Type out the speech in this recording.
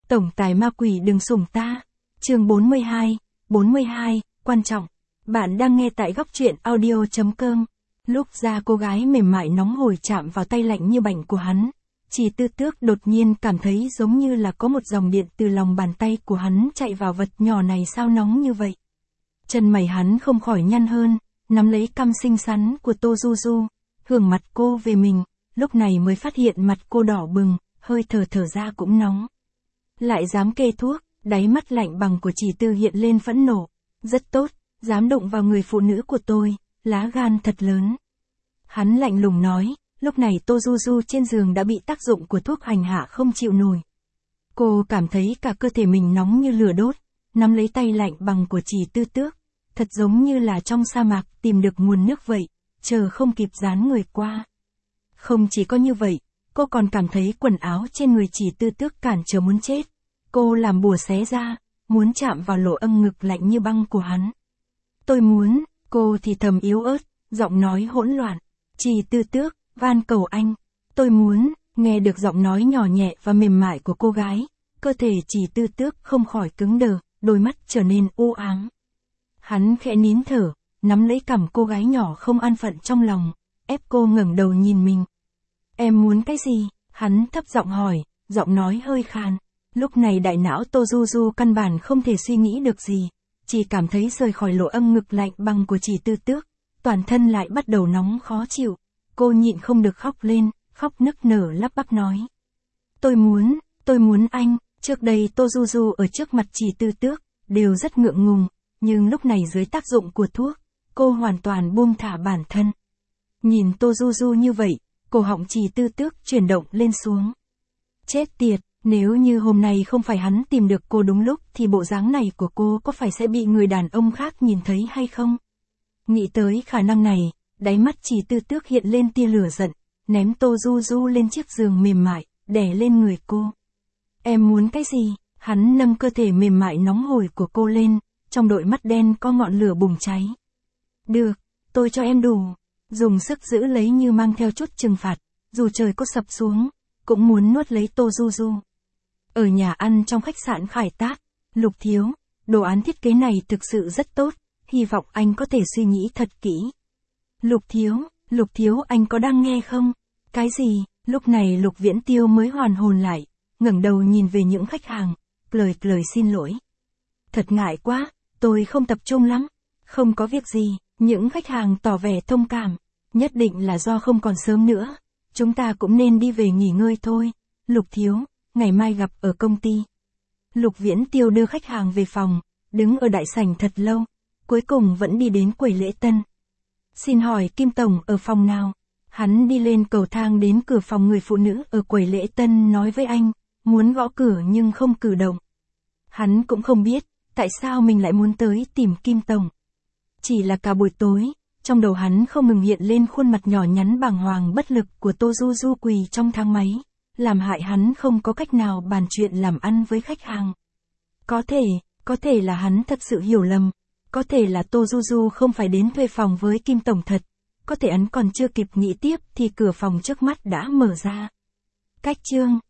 Tổng tài ma quỷ đừng sủng ta. Chương 42, quan trọng. Bạn đang nghe tại góc truyện audio.com. Lúc da cô gái mềm mại nóng hổi chạm vào tay lạnh như bảnh của hắn, Trì Tư Tước đột nhiên cảm thấy giống như là có một dòng điện từ lòng bàn tay của hắn chạy vào vật nhỏ này, sao nóng như vậy. Chân mày hắn không khỏi nhăn hơn, nắm lấy cằm xinh xắn của Tô Du Du, hưởng mặt cô về mình, lúc này mới phát hiện mặt cô đỏ bừng, hơi thở ra cũng nóng. Lại dám kê thuốc, đáy mắt lạnh bằng của Trì Tư hiện lên phẫn nộ. Rất tốt, dám đụng vào người phụ nữ của tôi, lá gan thật lớn. Hắn lạnh lùng nói, lúc này Tô Du Du trên giường đã bị tác dụng của thuốc hành hạ không chịu nổi. Cô cảm thấy cả cơ thể mình nóng như lửa đốt, nắm lấy tay lạnh bằng của Trì Tư Tước, thật giống như là trong sa mạc tìm được nguồn nước vậy, chờ không kịp dán người qua. Không chỉ có như vậy, cô còn cảm thấy quần áo trên người Trì Tư Tước cản trở muốn chết. Cô làm bùa xé ra, muốn chạm vào lỗ âm ngực lạnh như băng của hắn. Tôi muốn, cô thì thầm yếu ớt, giọng nói hỗn loạn. Trì Tư Tước, van cầu anh. Tôi muốn, nghe được giọng nói nhỏ nhẹ và mềm mại của cô gái, cơ thể Trì Tư Tước không khỏi cứng đờ, đôi mắt trở nên u ám. Hắn khẽ nín thở, nắm lấy cằm cô gái nhỏ không an phận trong lòng, ép cô ngẩng đầu nhìn mình. Em muốn cái gì? Hắn thấp giọng hỏi, giọng nói hơi khàn. Lúc này đại não Tô Du Du căn bản không thể suy nghĩ được gì, chỉ cảm thấy rời khỏi lỗ âm ngực lạnh bằng của Trì Tư Tước, toàn thân lại bắt đầu nóng khó chịu. Cô nhịn không được khóc lên, khóc nức nở lắp bắp nói. Tôi muốn anh. Trước đây Tô Du Du ở trước mặt Trì Tư Tước, đều rất ngượng ngùng, nhưng lúc này dưới tác dụng của thuốc, cô hoàn toàn buông thả bản thân. Nhìn Tô Du Du như vậy, cổ họng Trì Tư Tước chuyển động lên xuống. Chết tiệt, nếu như hôm nay không phải hắn tìm được cô đúng lúc thì bộ dáng này của cô có phải sẽ bị người đàn ông khác nhìn thấy hay không? Nghĩ tới khả năng này, đáy mắt Trì Tư Tước hiện lên tia lửa giận, ném Tô Du Du lên chiếc giường mềm mại, đè lên người cô. Em muốn cái gì? Hắn nâng cơ thể mềm mại nóng hổi của cô lên, trong đôi mắt đen có ngọn lửa bùng cháy. Được, tôi cho em đủ. Dùng sức giữ lấy như mang theo chút trừng phạt, dù trời có sập xuống, cũng muốn nuốt lấy Tô Du Du. Ở nhà ăn trong khách sạn Khải Tác, Lục Thiếu, đồ án thiết kế này thực sự rất tốt, hy vọng anh có thể suy nghĩ thật kỹ. Lục Thiếu anh có đang nghe không? Cái gì? Lúc này Lục Viễn Tiêu mới hoàn hồn lại, ngẩng đầu nhìn về những khách hàng, lời xin lỗi. Thật ngại quá, tôi không tập trung lắm. Không có việc gì, những khách hàng tỏ vẻ thông cảm, nhất định là do không còn sớm nữa. Chúng ta cũng nên đi về nghỉ ngơi thôi. Lục Thiếu, ngày mai gặp ở công ty. Lục Viễn Tiêu đưa khách hàng về phòng, đứng ở đại sảnh thật lâu, cuối cùng vẫn đi đến quầy lễ tân. Xin hỏi Kim Tổng ở phòng nào? Hắn đi lên cầu thang đến cửa phòng người phụ nữ ở quầy lễ tân nói với anh, muốn gõ cửa nhưng không cử động. Hắn cũng không biết, tại sao mình lại muốn tới tìm Kim Tổng. Chỉ là cả buổi tối, trong đầu hắn không ngừng hiện lên khuôn mặt nhỏ nhắn bàng hoàng bất lực của Tô Du Du quỳ trong thang máy, làm hại hắn không có cách nào bàn chuyện làm ăn với khách hàng. Có thể là hắn thật sự hiểu lầm, có thể là Tô Du Du không phải đến thuê phòng với Kim Tổng thật, có thể hắn còn chưa kịp nghĩ tiếp thì cửa phòng trước mắt đã mở ra. Cách chương